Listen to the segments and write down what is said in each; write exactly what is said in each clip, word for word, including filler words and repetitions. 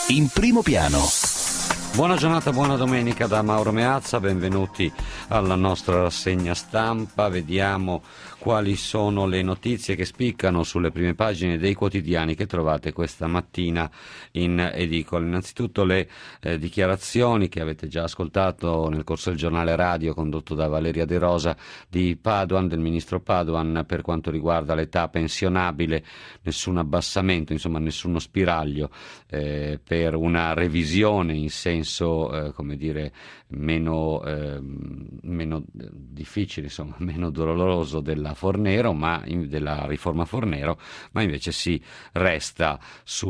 In primo piano. Buona giornata, buona domenica da Mauro Meazza, benvenuti alla nostra rassegna stampa. Vediamo quali sono le notizie che spiccano sulle prime pagine dei quotidiani che trovate questa mattina in edicola. Innanzitutto le eh, dichiarazioni che avete già ascoltato nel corso del giornale radio condotto da Valeria De Rosa di Padoan, del ministro Padoan, per quanto riguarda l'età pensionabile, nessun abbassamento, insomma nessuno spiraglio eh, per una revisione in senso, eh, come dire, meno, eh, meno difficile, insomma, meno doloroso della Fornero, ma in, della riforma Fornero, ma invece si resta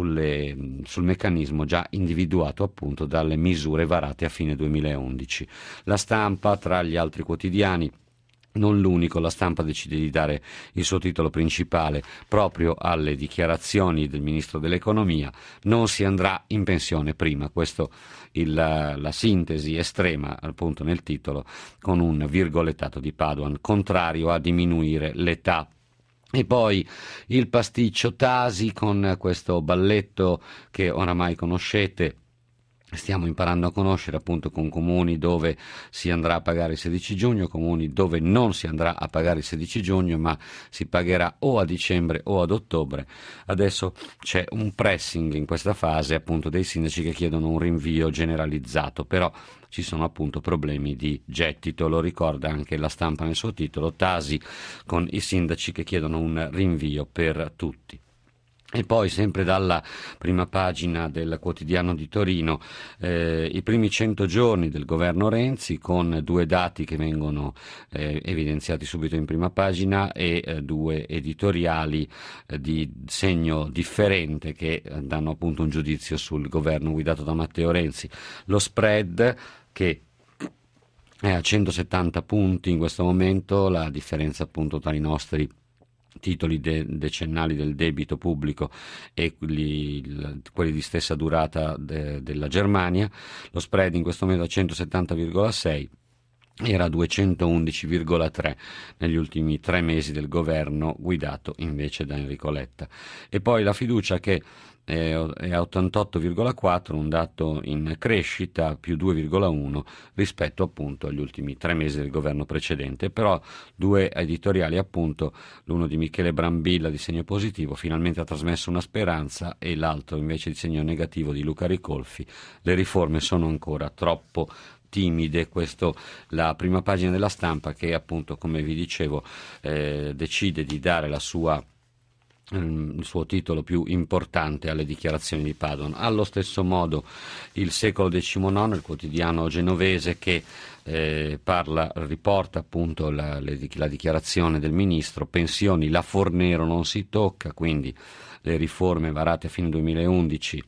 sulle, sul meccanismo già individuato appunto dalle misure varate a fine duemilaundici. La Stampa, tra gli altri quotidiani, non l'unico, La Stampa decide di dare il suo titolo principale proprio alle dichiarazioni del ministro dell'economia: non si andrà in pensione prima. Questo il, la sintesi estrema appunto nel titolo, con un virgolettato di Padoan: contrario a diminuire l'età. E poi il pasticcio Tasi, con questo balletto che oramai conoscete. Stiamo imparando a conoscere appunto, con comuni dove si andrà a pagare il sedici giugno, comuni dove non si andrà a pagare il sedici giugno, ma si pagherà o a dicembre o ad ottobre. Adesso c'è un pressing in questa fase appunto dei sindaci che chiedono un rinvio generalizzato, però ci sono appunto problemi di gettito, lo ricorda anche La Stampa nel suo titolo: Tasi con i sindaci che chiedono un rinvio per tutti. E poi, sempre dalla prima pagina del quotidiano di Torino, eh, i primi cento giorni del governo Renzi, con due dati che vengono eh, evidenziati subito in prima pagina e eh, due editoriali eh, di segno differente che eh, danno appunto un giudizio sul governo guidato da Matteo Renzi. Lo spread, che è a centosettanta punti in questo momento, la differenza appunto tra i nostri titoli de- decennali del debito pubblico e quelli, l- quelli di stessa durata de- della Germania. Lo spread in questo momento è a centosettanta virgola sei, era a duecentoundici virgola tre negli ultimi tre mesi del governo guidato invece da Enrico Letta. E poi la fiducia, che è a ottantotto virgola quattro, un dato in crescita, più due virgola uno rispetto appunto agli ultimi tre mesi del governo precedente. Però due editoriali appunto, l'uno di Michele Brambilla di segno positivo: finalmente ha trasmesso una speranza, e l'altro invece di segno negativo di Luca Ricolfi: le riforme sono ancora troppo timide. Questo la prima pagina della Stampa, che appunto, come vi dicevo, eh, decide di dare la sua il suo titolo più importante alle dichiarazioni di Padoan. Allo stesso modo il Secolo diciannove, il quotidiano genovese, che eh, parla, riporta appunto la, le, la dichiarazione del ministro: pensioni, la Fornero non si tocca, quindi le riforme varate a fine duemilaundici,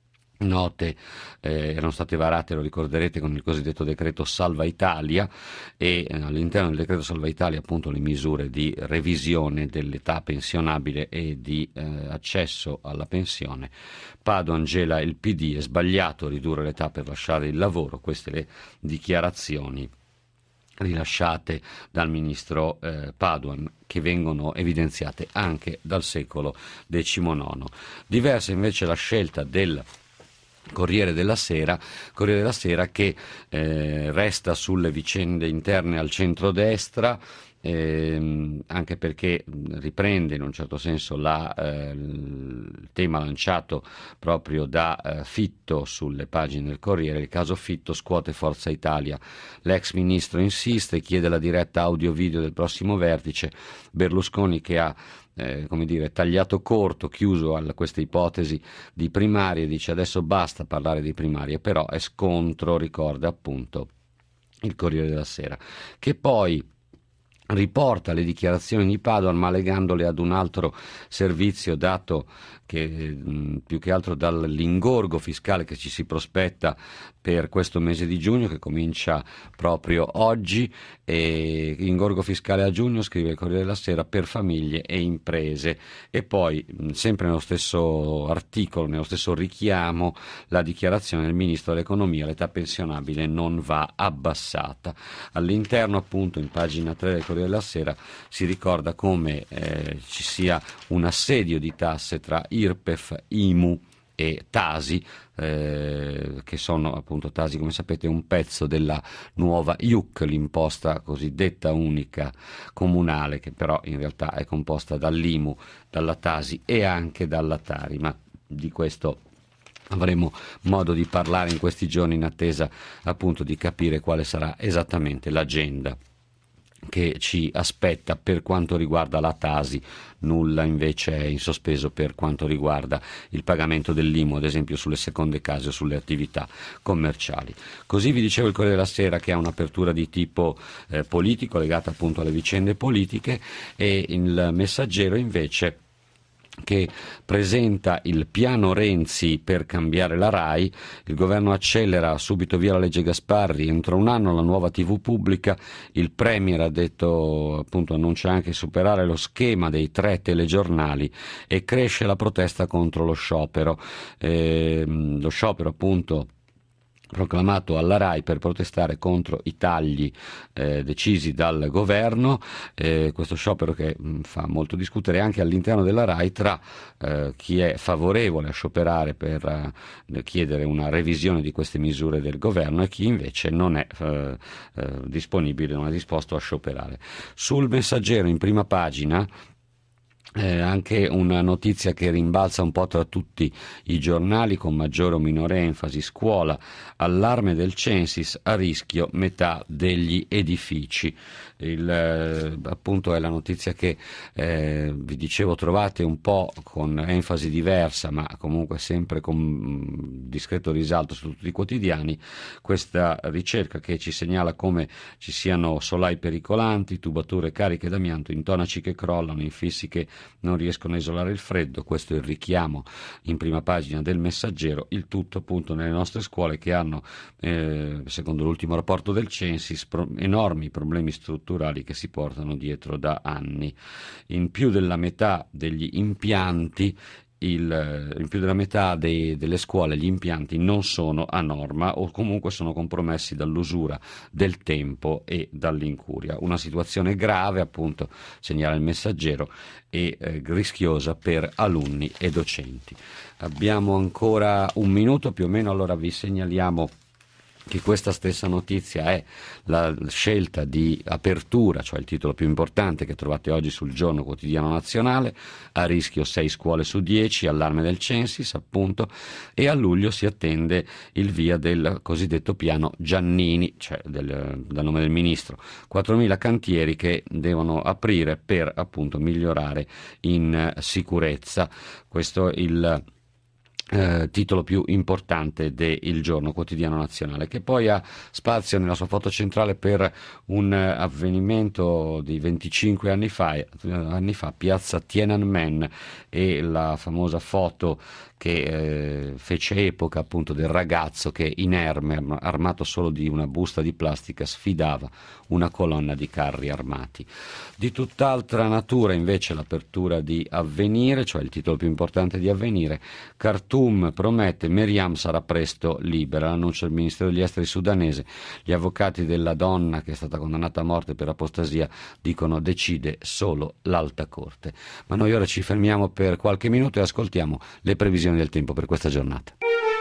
note, eh, erano state varate, lo ricorderete, con il cosiddetto decreto Salva Italia, e eh, all'interno del decreto Salva Italia appunto le misure di revisione dell'età pensionabile e di eh, accesso alla pensione. Padoan gela il P D: è sbagliato ridurre l'età per lasciare il lavoro. Queste le dichiarazioni rilasciate dal ministro eh, Padoan, che vengono evidenziate anche dal Secolo diciannove. Diversa invece la scelta del Corriere della Sera, Corriere della Sera che eh, resta sulle vicende interne al centrodestra, eh, anche perché riprende in un certo senso la, eh, il tema lanciato proprio da eh, Fitto sulle pagine del Corriere: il caso Fitto scuote Forza Italia, l'ex ministro insiste, chiede la diretta audio-video del prossimo vertice. Berlusconi, che ha Eh, come dire, tagliato corto, chiuso a questa ipotesi di primarie, dice: adesso basta parlare di primarie. Però è scontro, ricorda appunto il Corriere della Sera, che poi riporta le dichiarazioni di Padoan, ma legandole ad un altro servizio dato che mh, più che altro dall'ingorgo fiscale che ci si prospetta per questo mese di giugno, che comincia proprio oggi. E ingorgo fiscale a giugno, scrive il Corriere della Sera, per famiglie e imprese. E poi mh, sempre nello stesso articolo, nello stesso richiamo, la dichiarazione del ministro dell'economia: l'età pensionabile non va abbassata. All'interno appunto, in pagina tre del Corriere della Sera, si ricorda come eh, ci sia un assedio di tasse tra I R P E F, I M U e Tasi, eh, che sono appunto Tasi, come sapete, un pezzo della nuova I U C, l'imposta cosiddetta unica comunale, che però in realtà è composta dall'I M U, dalla Tasi e anche dalla Tari, ma di questo avremo modo di parlare in questi giorni in attesa appunto di capire quale sarà esattamente l'agenda che ci aspetta per quanto riguarda la Tasi. Nulla invece è in sospeso per quanto riguarda il pagamento dell'I M U, ad esempio sulle seconde case o sulle attività commerciali. Così vi dicevo il Corriere della Sera, che ha un'apertura di tipo eh, politico legata appunto alle vicende politiche, e il Messaggero invece che presenta il piano Renzi per cambiare la RAI. Il governo accelera, subito via la legge Gasparri, entro un anno la nuova tivù pubblica. Il Premier ha detto, appunto, annuncia anche superare lo schema dei tre telegiornali, e cresce la protesta contro lo sciopero. Eh, lo sciopero appunto proclamato alla RAI per protestare contro i tagli eh, decisi dal governo, eh, questo sciopero che mh, fa molto discutere anche all'interno della RAI tra eh, chi è favorevole a scioperare per eh, chiedere una revisione di queste misure del governo e chi invece non è eh, eh, disponibile, non è disposto a scioperare. Sul Messaggero in prima pagina Eh, anche una notizia che rimbalza un po' tra tutti i giornali con maggiore o minore enfasi: scuola, allarme del Censis, a rischio metà degli edifici. Il, eh, appunto è la notizia che eh, vi dicevo trovate un po' con enfasi diversa, ma comunque sempre con mh, discreto risalto su tutti i quotidiani, questa ricerca che ci segnala come ci siano solai pericolanti, tubature cariche d'amianto, intonaci che crollano, infissi che non riescono a isolare il freddo. Questo è il richiamo in prima pagina del Messaggero, il tutto appunto nelle nostre scuole che hanno, eh, secondo l'ultimo rapporto del Censis, pro- enormi problemi strutturali che si portano dietro da anni. In più della metà degli impianti Il, in più della metà dei, delle scuole gli impianti non sono a norma o comunque sono compromessi dall'usura del tempo e dall'incuria. Una situazione grave, appunto, segnala il Messaggero, e eh, rischiosa per alunni e docenti. Abbiamo ancora un minuto più o meno, allora vi segnaliamo che questa stessa notizia è la scelta di apertura, cioè il titolo più importante che trovate oggi sul Giorno Quotidiano Nazionale: a rischio sei scuole su dieci, allarme del Censis appunto, e a luglio si attende il via del cosiddetto piano Giannini, cioè del, dal nome del ministro, quattromila cantieri che devono aprire per appunto migliorare in sicurezza. Questo è il Eh, titolo più importante del Giorno Quotidiano Nazionale, che poi ha spazio nella sua foto centrale per un eh, avvenimento di venticinque anni fa, eh, anni fa, piazza Tiananmen, e la famosa foto che eh, fece epoca appunto del ragazzo che inerme, armato solo di una busta di plastica, sfidava una colonna di carri armati. Di tutt'altra natura invece l'apertura di Avvenire, cioè il titolo più importante di Avvenire: Khartoum promette Meriam sarà presto libera, l'annuncia del Ministero degli Esteri sudanese. Gli avvocati della donna che è stata condannata a morte per apostasia dicono decide solo l'Alta Corte. Ma noi ora ci fermiamo per qualche minuto e ascoltiamo le previsioni del tempo per questa giornata.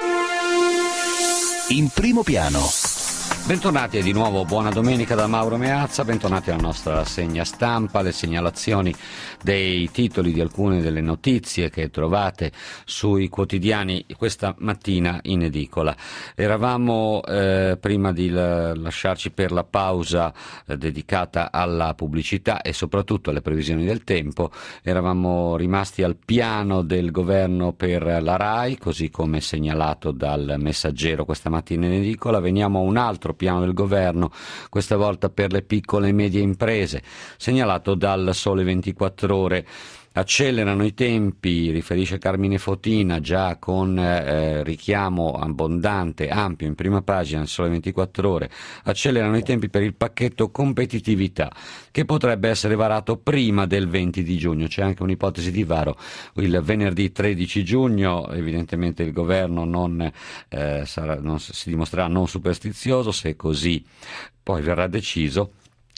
In primo piano. Bentornati e di nuovo buona domenica da Mauro Meazza, bentornati alla nostra rassegna stampa, le segnalazioni dei titoli di alcune delle notizie che trovate sui quotidiani questa mattina in edicola. Eravamo, eh, prima di la, lasciarci per la pausa eh, dedicata alla pubblicità e soprattutto alle previsioni del tempo, eravamo rimasti al piano del governo per la RAI, così come segnalato dal Messaggero questa mattina in edicola. Veniamo a un altro piano del governo, questa volta per le piccole e medie imprese, segnalato dal Sole ventiquattro Ore. Accelerano i tempi, riferisce Carmine Fotina, già con eh, richiamo abbondante, ampio in prima pagina del Sole ventiquattro Ore. Accelerano i tempi per il pacchetto competitività, che potrebbe essere varato prima del venti di giugno. C'è anche un'ipotesi di varo il venerdì tredici giugno. Evidentemente il governo non, eh, sarà, non si dimostrerà non superstizioso, se così poi verrà deciso.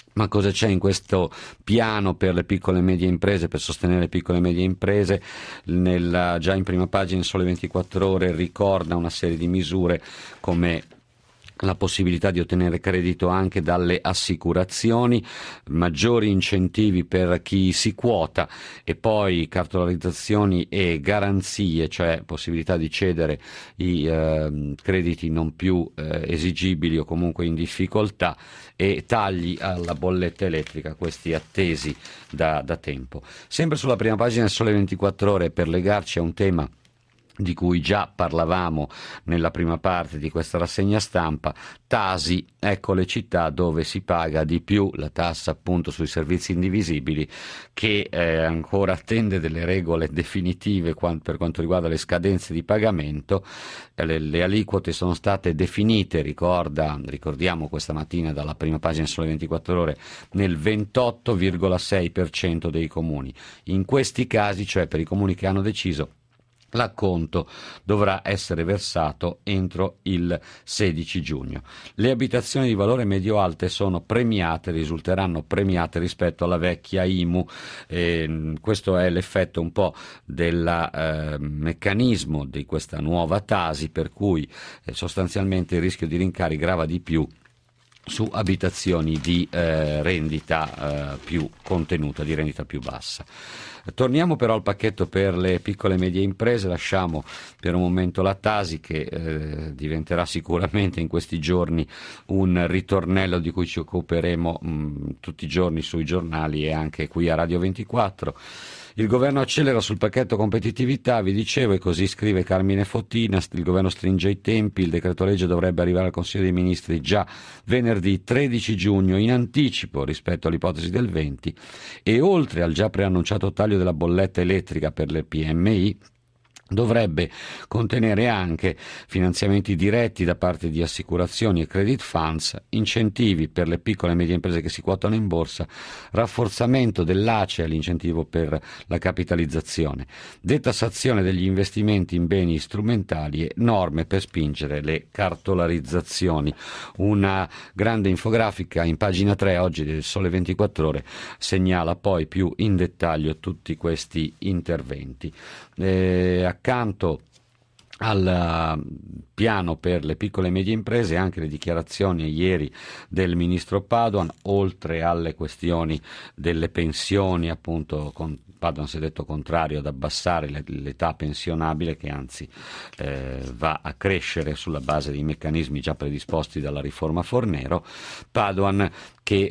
Ma cosa c'è in questo piano per le piccole e medie imprese, per sostenere le piccole e medie imprese? Nella, già in prima pagina Sole ventiquattro Ore ricorda una serie di misure come la possibilità di ottenere credito anche dalle assicurazioni, maggiori incentivi per chi si quota e poi cartolarizzazioni e garanzie, cioè possibilità di cedere i eh, crediti non più eh, esigibili o comunque in difficoltà, e tagli alla bolletta elettrica, questi attesi da, da tempo. Sempre sulla prima pagina del Sole ventiquattro Ore, per legarci a un tema di cui già parlavamo nella prima parte di questa rassegna stampa, Tasi, ecco le città dove si paga di più la tassa appunto sui servizi indivisibili, che eh, ancora attende delle regole definitive per quanto riguarda le scadenze di pagamento. Le, le aliquote sono state definite, ricorda, ricordiamo questa mattina dalla prima pagina Sole ventiquattro Ore, nel ventotto virgola sei per cento dei comuni. In questi casi, cioè per i comuni che hanno deciso, l'acconto dovrà essere versato entro il sedici giugno. Le abitazioni di valore medio-alte sono premiate, risulteranno premiate rispetto alla vecchia I M U. Eh, questo è l'effetto un po' del eh, meccanismo di questa nuova Tasi, per cui eh, sostanzialmente il rischio di rincari grava di più su abitazioni di eh, rendita eh, più contenuta, di rendita più bassa. Torniamo però al pacchetto per le piccole e medie imprese, lasciamo per un momento la Tasi, che eh, diventerà sicuramente in questi giorni un ritornello di cui ci occuperemo mh, tutti i giorni sui giornali e anche qui a Radio ventiquattro. Il governo accelera sul pacchetto competitività, vi dicevo, e così scrive Carmine Fottina, il governo stringe i tempi, il decreto legge dovrebbe arrivare al Consiglio dei Ministri già venerdì tredici giugno, in anticipo rispetto all'ipotesi del venti, e oltre al già preannunciato taglio della bolletta elettrica per le P M I, dovrebbe contenere anche finanziamenti diretti da parte di assicurazioni e credit funds, incentivi per le piccole e medie imprese che si quotano in borsa, rafforzamento dell'A C E, l'incentivo per la capitalizzazione, detassazione degli investimenti in beni strumentali e norme per spingere le cartolarizzazioni. Una grande infografica in pagina tre oggi del Sole ventiquattro Ore segnala poi più in dettaglio tutti questi interventi. Eh, accanto al piano per le piccole e medie imprese anche le dichiarazioni ieri del ministro Padoan, oltre alle questioni delle pensioni, appunto con Padoan si è detto contrario ad abbassare l'età pensionabile, che anzi eh, va a crescere sulla base dei meccanismi già predisposti dalla riforma Fornero. Padoan che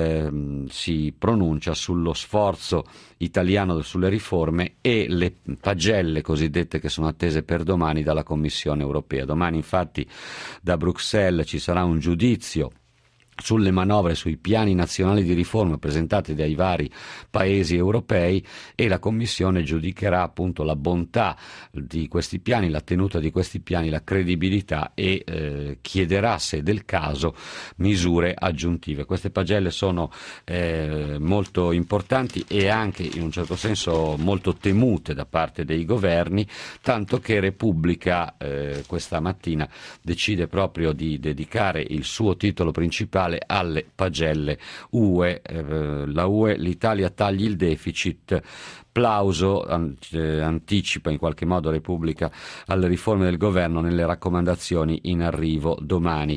eh, si pronuncia sullo sforzo italiano sulle riforme e le pagelle cosiddette che sono attese per domani dalla Commissione europea. Domani infatti da Bruxelles ci sarà un giudizio sulle manovre, sui piani nazionali di riforma presentati dai vari paesi europei, e la Commissione giudicherà appunto la bontà di questi piani, la tenuta di questi piani, la credibilità, e eh, chiederà, se del caso, misure aggiuntive. Queste pagelle sono eh, molto importanti e anche in un certo senso molto temute da parte dei governi, tanto che Repubblica eh, questa mattina decide proprio di dedicare il suo titolo principale alle pagelle U E. Eh, la U E, l'Italia tagli il deficit, plauso, an- eh, anticipa in qualche modo Repubblica alle riforme del governo nelle raccomandazioni in arrivo domani.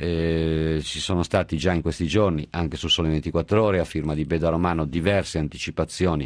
Eh, ci sono stati già in questi giorni, anche su Sole ventiquattro Ore, a firma di Beda Romano, diverse anticipazioni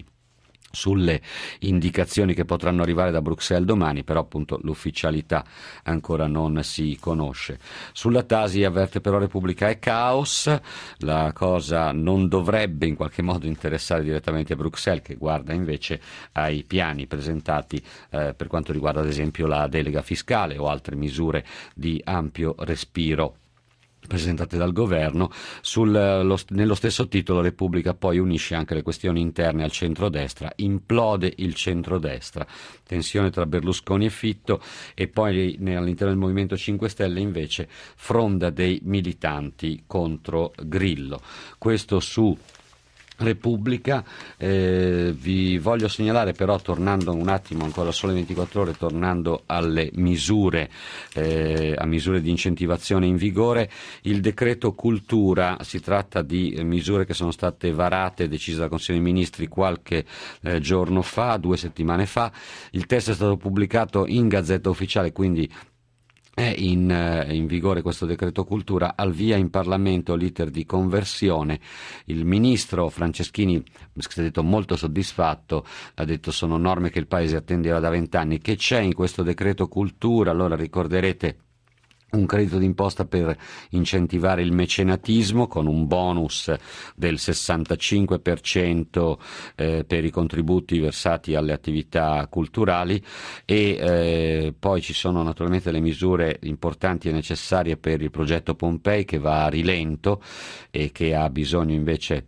sulle indicazioni che potranno arrivare da Bruxelles domani, però appunto l'ufficialità ancora non si conosce. Sulla Tasi avverte però Repubblica è caos, la cosa non dovrebbe in qualche modo interessare direttamente a Bruxelles, che guarda invece ai piani presentati eh, per quanto riguarda ad esempio la delega fiscale o altre misure di ampio respiro presentate dal governo. Sul, lo, nello stesso titolo Repubblica poi unisce anche le questioni interne al centrodestra, implode il centrodestra, tensione tra Berlusconi e Fitto, e poi all'interno del Movimento cinque Stelle invece fronda dei militanti contro Grillo. Questo su Repubblica. Eh, vi voglio segnalare però, tornando un attimo ancora sole ventiquattro ore, tornando alle misure, eh, a misure di incentivazione in vigore, il decreto cultura, si tratta di misure che sono state varate e decise dal Consiglio dei Ministri qualche eh, giorno fa, due settimane fa. Il testo è stato pubblicato in Gazzetta Ufficiale, quindi è in, in vigore questo decreto cultura, al via in Parlamento l'iter di conversione. Il ministro Franceschini si è detto molto soddisfatto, ha detto sono norme che il Paese attendeva da vent'anni. Che c'è in questo decreto cultura? Allora ricorderete un credito d'imposta per incentivare il mecenatismo con un bonus del sessantacinque per cento eh, per i contributi versati alle attività culturali e eh, poi ci sono naturalmente le misure importanti e necessarie per il progetto Pompei, che va a rilento e che ha bisogno invece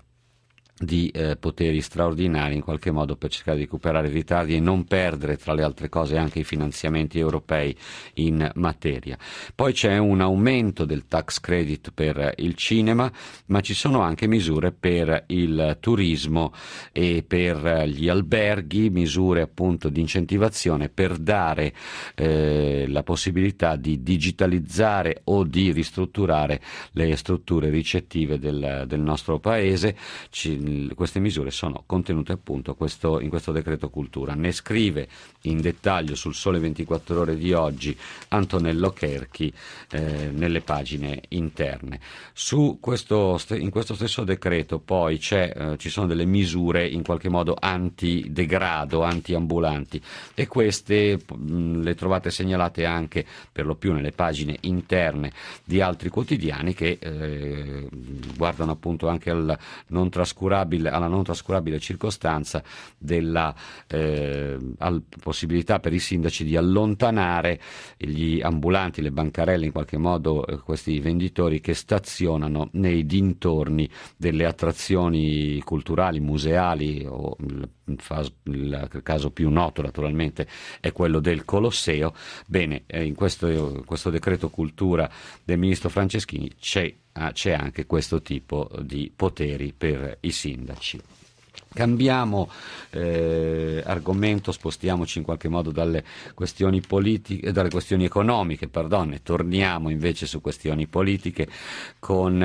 di eh, poteri straordinari in qualche modo per cercare di recuperare i ritardi e non perdere, tra le altre cose, anche i finanziamenti europei in materia. Poi c'è un aumento del tax credit per il cinema, ma ci sono anche misure per il turismo e per gli alberghi, misure appunto di incentivazione per dare eh, la possibilità di digitalizzare o di ristrutturare le strutture ricettive del, del nostro paese. Ci, Queste misure sono contenute appunto questo, in questo decreto cultura. Ne scrive in dettaglio sul Sole ventiquattro Ore di oggi Antonello Cherchi eh, nelle pagine interne. Su questo, in questo stesso decreto poi c'è, eh, ci sono delle misure in qualche modo antidegrado, antiambulanti, e queste mh, le trovate segnalate anche per lo più nelle pagine interne di altri quotidiani che eh, guardano appunto anche al non trascurabile alla non trascurabile circostanza della eh, al, possibilità per i sindaci di allontanare gli ambulanti, le bancarelle, in qualche modo eh, questi venditori che stazionano nei dintorni delle attrazioni culturali, museali, o il, il caso più noto naturalmente è quello del Colosseo. Bene, eh, in questo, questo decreto cultura del ministro Franceschini c'è c'è anche questo tipo di poteri per i sindaci. Cambiamo eh, argomento, spostiamoci in qualche modo dalle questioni politiche, dalle questioni economiche, pardon, e torniamo invece su questioni politiche con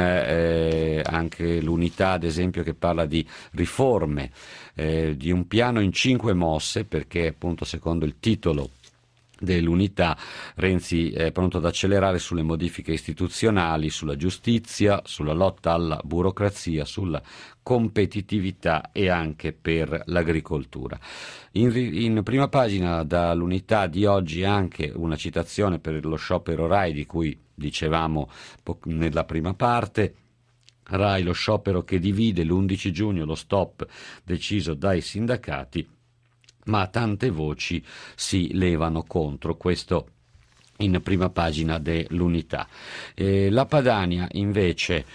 eh, anche l'Unità, ad esempio, che parla di riforme, eh, di un piano in cinque mosse, perché appunto secondo il titolo dell'Unità Renzi è pronto ad accelerare sulle modifiche istituzionali, sulla giustizia, sulla lotta alla burocrazia, sulla competitività e anche per l'agricoltura. In, in prima pagina dall'Unità di oggi anche una citazione per lo sciopero RAI di cui dicevamo nella prima parte. RAI, lo sciopero che divide, l'undici giugno lo stop deciso dai sindacati, ma tante voci si levano contro. Questo in prima pagina dell'Unità. Eh, la Padania invece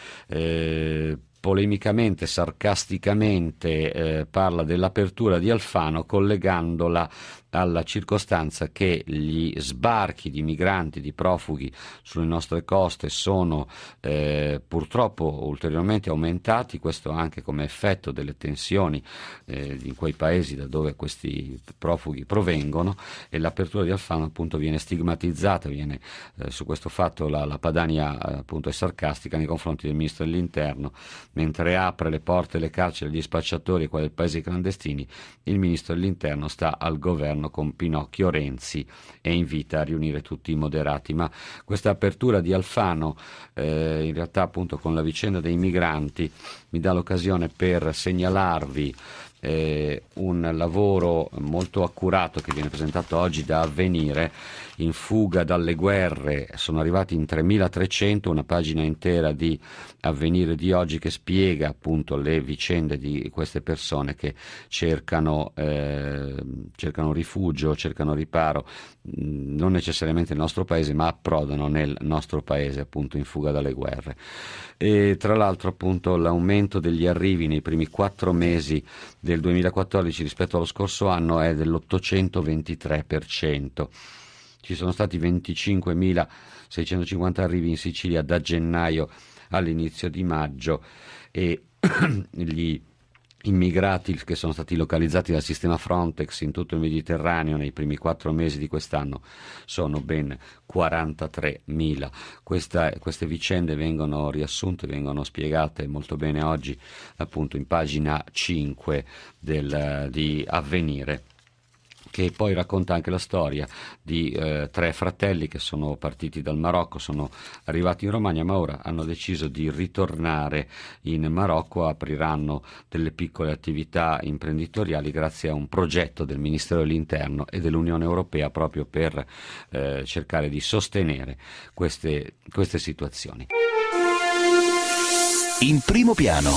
eh, polemicamente, sarcasticamente eh, parla dell'apertura di Alfano, collegandola alla circostanza che gli sbarchi di migranti, di profughi sulle nostre coste sono eh, purtroppo ulteriormente aumentati, questo anche come effetto delle tensioni eh, in quei paesi da dove questi profughi provengono, e l'apertura di Alfano appunto viene stigmatizzata, viene eh, su questo fatto la, la Padania appunto è sarcastica nei confronti del ministro dell'Interno. Mentre apre le porte e le carceri agli spacciatori e quelle del paese clandestini, il ministro dell'Interno sta al governo con Pinocchio Renzi e invita a riunire tutti i moderati. Ma questa apertura di Alfano eh, in realtà appunto con la vicenda dei migranti mi dà l'occasione per segnalarvi eh, un lavoro molto accurato che viene presentato oggi da Avvenire. In fuga dalle guerre sono arrivati in tremilatrecento, una pagina intera di Avvenire di oggi che spiega appunto le vicende di queste persone che cercano, eh, cercano rifugio, cercano riparo, non necessariamente nel nostro paese, ma approdano nel nostro paese appunto in fuga dalle guerre. E tra l'altro appunto l'aumento degli arrivi nei primi quattro mesi del duemilaquattordici rispetto allo scorso anno è dell'ottocentoventitré per cento. Ci sono stati venticinquemilaseicentocinquanta arrivi in Sicilia da gennaio all'inizio di maggio e gli immigrati che sono stati localizzati dal sistema Frontex in tutto il Mediterraneo nei primi quattro mesi di quest'anno sono ben quarantatremila. Questa, queste vicende vengono riassunte, vengono spiegate molto bene oggi appunto in pagina cinque del, di Avvenire, che poi racconta anche la storia di eh, tre fratelli che sono partiti dal Marocco, sono arrivati in Romagna, ma ora hanno deciso di ritornare in Marocco, apriranno delle piccole attività imprenditoriali grazie a un progetto del Ministero dell'Interno e dell'Unione Europea proprio per eh, cercare di sostenere queste, queste situazioni. In primo piano.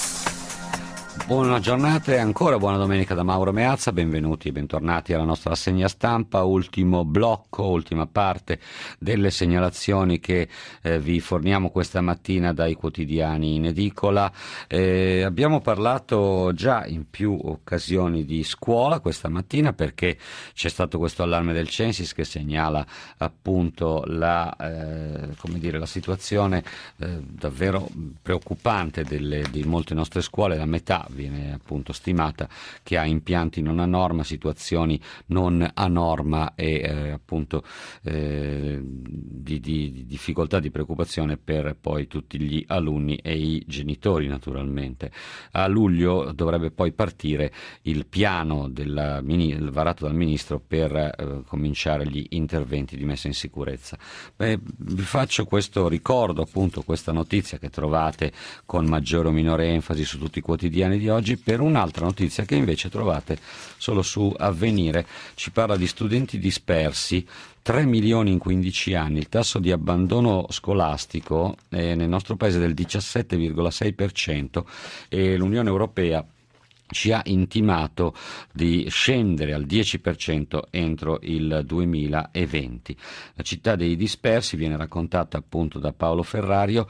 Buona giornata e ancora buona domenica da Mauro Meazza, benvenuti e bentornati alla nostra rassegna stampa, ultimo blocco, ultima parte delle segnalazioni che eh, vi forniamo questa mattina dai quotidiani in edicola. Eh, abbiamo parlato già in più occasioni di scuola questa mattina perché c'è stato questo allarme del Censis che segnala appunto la, eh, come dire, la situazione eh, davvero preoccupante delle, di molte nostre scuole, la metà viene appunto stimata che ha impianti non a norma, situazioni non a norma e eh, appunto eh, di, di, di difficoltà, di preoccupazione per poi tutti gli alunni e i genitori naturalmente. A luglio dovrebbe poi partire il piano della, varato dal Ministro per eh, cominciare gli interventi di messa in sicurezza. Beh, vi faccio questo ricordo, appunto questa notizia che trovate con maggiore o minore enfasi su tutti i quotidiani di oggi, per un'altra notizia che invece trovate solo su Avvenire. Ci parla di studenti dispersi, tre milioni in quindici anni, il tasso di abbandono scolastico è nel nostro paese del diciassette virgola sei per cento e l'Unione Europea ci ha intimato di scendere al dieci per cento entro il duemilaventi. La città dei dispersi viene raccontata appunto da Paolo Ferrario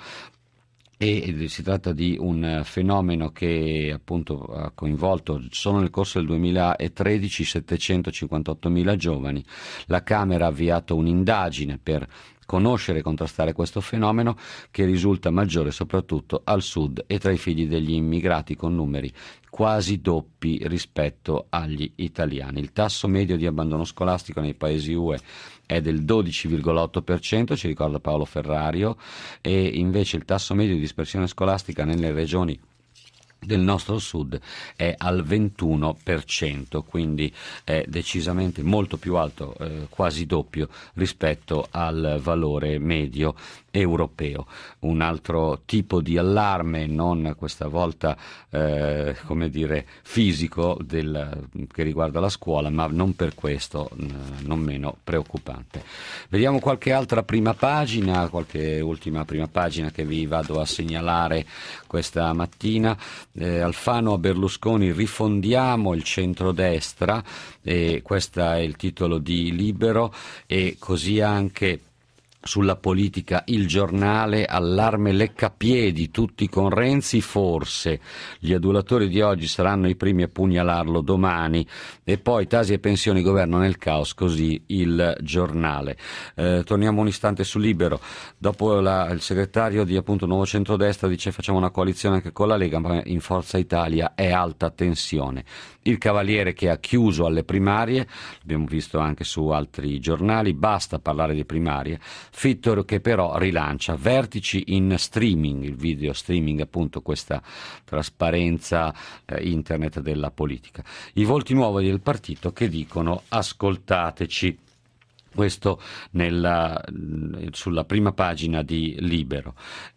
e si tratta di un fenomeno che appunto ha coinvolto solo nel corso del duemilatredici settecentocinquantottomila giovani. La Camera ha avviato un'indagine per conoscere e contrastare questo fenomeno che risulta maggiore soprattutto al sud e tra i figli degli immigrati, con numeri quasi doppi rispetto agli italiani. Il tasso medio di abbandono scolastico nei paesi U E è del dodici virgola otto per cento, ci ricorda Paolo Ferrario, e invece il tasso medio di dispersione scolastica nelle regioni del nostro sud è al ventuno per cento, quindi è decisamente molto più alto, eh, quasi doppio rispetto al valore medio europeo. Un altro tipo di allarme, non questa volta eh, come dire fisico, del, che riguarda la scuola, ma non per questo eh, non meno preoccupante. Vediamo qualche altra prima pagina, qualche ultima prima pagina che vi vado a segnalare questa mattina. Eh, Alfano a Berlusconi, rifondiamo il centrodestra, e questo è il titolo di Libero, e così anche sulla politica Il Giornale, allarme leccapiedi, tutti con Renzi forse, gli adulatori di oggi saranno i primi a pugnalarlo domani, e poi tasi e pensioni, governo nel caos, così Il Giornale. Eh, torniamo un istante su Libero. Dopo la, il segretario di appunto Nuovo Centrodestra dice facciamo una coalizione anche con la Lega, ma in Forza Italia è alta tensione. Il Cavaliere che ha chiuso alle primarie, l'abbiamo visto anche su altri giornali, basta parlare di primarie. Fittor che però rilancia vertici in streaming, il video streaming, appunto questa trasparenza eh, internet della politica. I volti nuovi del partito che dicono ascoltateci. Questo nella, sulla prima pagina di Libero.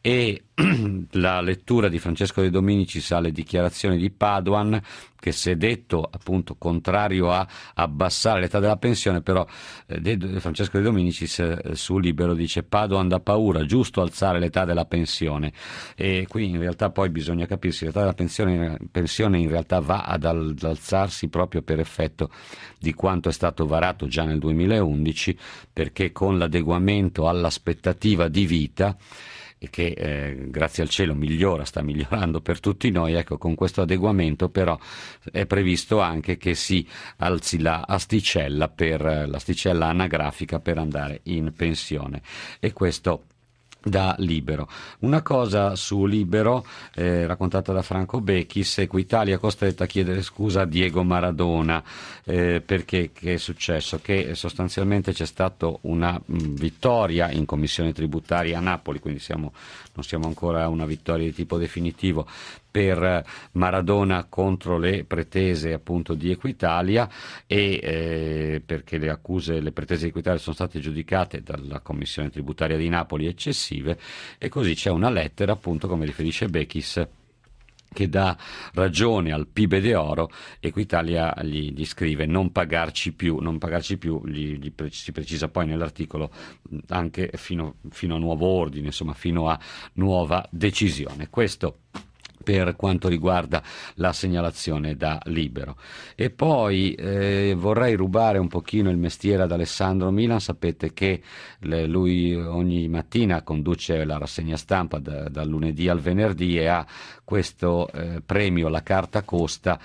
E la lettura di Francesco De Dominicis alle dichiarazioni di Padoan, che si è detto appunto contrario a abbassare l'età della pensione, però eh, De, Francesco De Dominicis eh, su Libero dice Padoan da paura, giusto alzare l'età della pensione, e qui in realtà poi bisogna capirsi, l'età della pensione, pensione in realtà va ad, ad alzarsi proprio per effetto di quanto è stato varato già nel duemilaundici, perché con l'adeguamento all'aspettativa di vita, e che eh, grazie al cielo migliora, sta migliorando per tutti noi, ecco, con questo adeguamento però è previsto anche che si alzi la asticella, per l'asticella anagrafica per andare in pensione, e questo da Libero. Una cosa su Libero, eh, raccontata da Franco Bechis: Equitalia costretta a chiedere scusa a Diego Maradona, eh, perché che è successo? Che sostanzialmente c'è stata una mh, vittoria in commissione tributaria a Napoli, quindi siamo, non siamo ancora a una vittoria di tipo definitivo, per Maradona contro le pretese appunto di Equitalia, e eh, perché le accuse, le pretese di Equitalia sono state giudicate dalla commissione tributaria di Napoli eccessive, e così c'è una lettera, appunto, come riferisce Bechis, che dà ragione al Pibe de Oro. Equitalia gli, gli scrive non pagarci più, non pagarci più, gli, gli pre- si precisa poi nell'articolo anche fino, fino a nuovo ordine, insomma fino a nuova decisione. Questo per quanto riguarda la segnalazione da Libero. E poi eh, vorrei rubare un pochino il mestiere ad Alessandro Milan. Sapete che le, lui ogni mattina conduce la rassegna stampa da, dal lunedì al venerdì e ha questo eh, premio, la carta costa.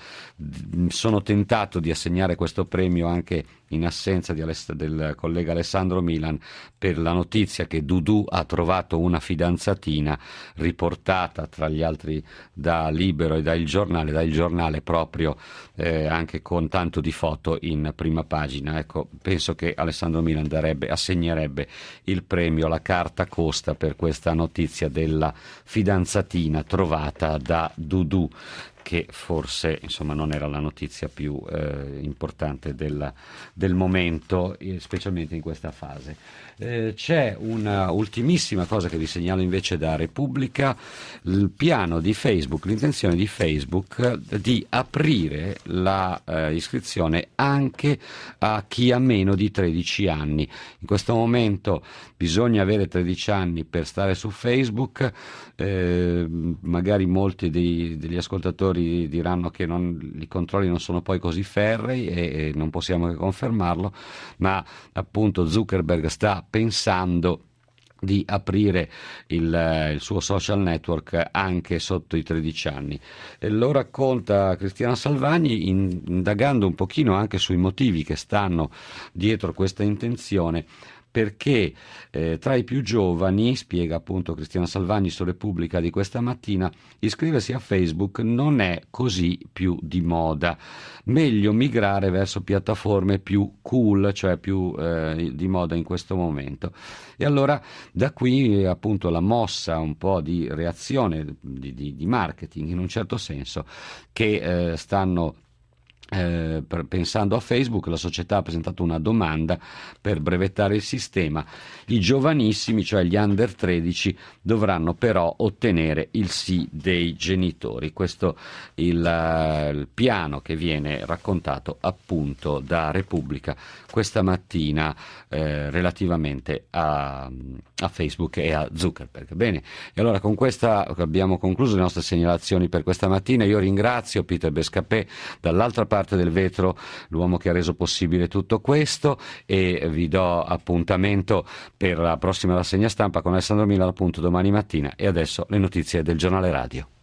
Sono tentato di assegnare questo premio anche in assenza di Aless- del collega Alessandro Milan, per la notizia che Dudu ha trovato una fidanzatina, riportata tra gli altri da Libero e da Il Giornale, da Il Giornale proprio eh, anche con tanto di foto in prima pagina. Ecco, penso che Alessandro Milan darebbe, assegnerebbe il premio, la carta costa, per questa notizia della fidanzatina trovata da Dudu, che forse insomma non era la notizia più eh, importante del, del momento, specialmente in questa fase. Eh, c'è una ultimissima cosa che vi segnalo invece da Repubblica: il piano di Facebook, l'intenzione di Facebook di aprire la eh, iscrizione anche a chi ha meno di tredici anni. In questo momento bisogna avere tredici anni per stare su Facebook. Eh, magari molti dei, degli ascoltatori diranno che non, i controlli non sono poi così ferrei, e, e non possiamo che confermarlo, ma appunto Zuckerberg sta pensando di aprire il, il suo social network anche sotto i tredici anni. E lo racconta Cristiana Salvagni, in, indagando un pochino anche sui motivi che stanno dietro questa intenzione, perché eh, tra i più giovani, spiega appunto Cristiana Salvagni su Repubblica di questa mattina, iscriversi a Facebook non è così più di moda. Meglio migrare verso piattaforme più cool, cioè più eh, di moda in questo momento. E allora da qui appunto la mossa un po' di reazione di, di, di marketing, in un certo senso, che eh, stanno Eh, per, pensando a Facebook. La società ha presentato una domanda per brevettare il sistema. I giovanissimi, cioè gli under tredici, dovranno però ottenere il sì dei genitori. Questo il, uh, il piano che viene raccontato appunto da Repubblica questa mattina eh, relativamente a, a Facebook e a Zuckerberg. Bene, e allora con questa abbiamo concluso le nostre segnalazioni per questa mattina. Io ringrazio Peter Bescapè, dall'altra parte del vetro, l'uomo che ha reso possibile tutto questo, e vi do appuntamento per la prossima rassegna stampa con Alessandro Milan, appunto domani mattina. E adesso le notizie del Giornale Radio.